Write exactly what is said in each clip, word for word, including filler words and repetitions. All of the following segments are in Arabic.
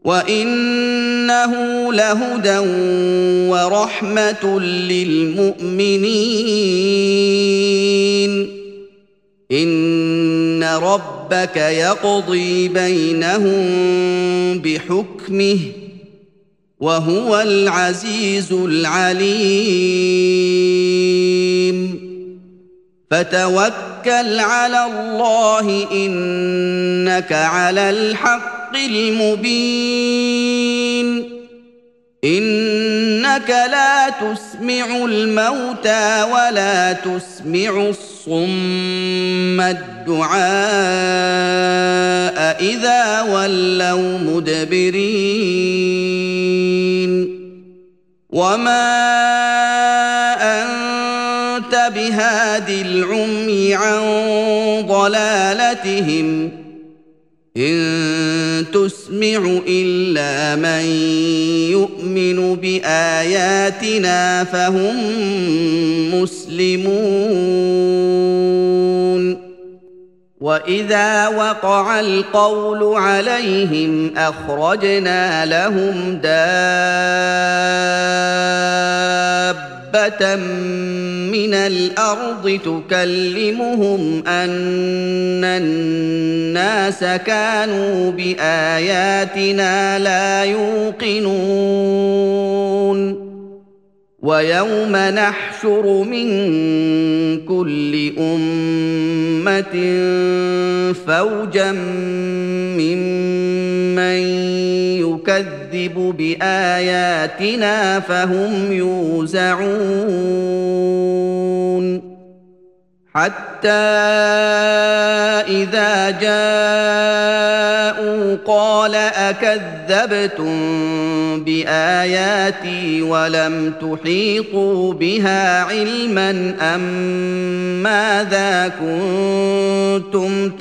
وإنه لهدى ورحمة للمؤمنين إن ربك يقضي بينهم بحكمه وهو العزيز العليم فتوكل على الله إنك على الحق المبين إنك لا تسمع الموتى ولا تسمع الصم الدعاء إذا ولوا مدبرين وما أنت بهاد العمي عن ضلالتهم إن تسمع إلا من يؤمن بآياتنا فهم مسلمون وإذا وقع القول عليهم أخرجنا لهم دابة من الأرض تكلمهم أن الناس كانوا بآياتنا لا يوقنون ويوم نحشر من كل أمة فوجا ممن يكذب بآياتنا فهم يوزعون حتى إذا جاءوا قال أكذبتم بآياتي ولم تحيطوا بها علما أم ماذا كنتم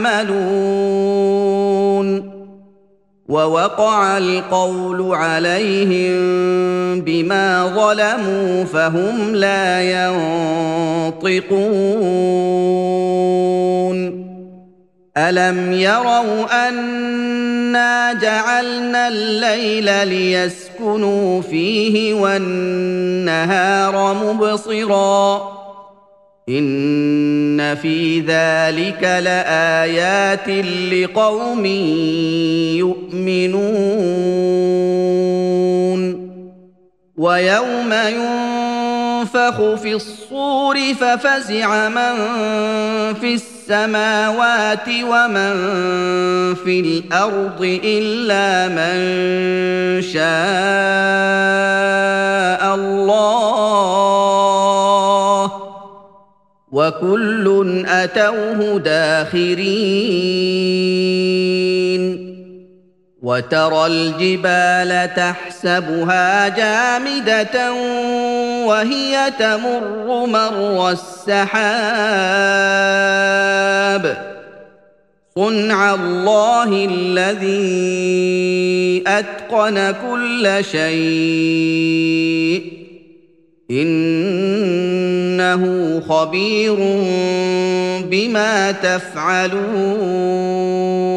تعملون ووقع القول عليهم بما ظلموا فهم لا ينطقون ألم يروا أنا جعلنا الليل ليسكنوا فيه والنهار مبصراً إن في ذلك لآيات لقوم يؤمنون ويوم ينفخ في الصور ففزع من في السماوات ومن في الأرض إلا من شاء الله وكل أتوه داخرين وترى الجبال تحسبها جامدة وهي تمر مر السحاب صنع الله الذي أتقن كل شيء إنه خبير بما تفعلون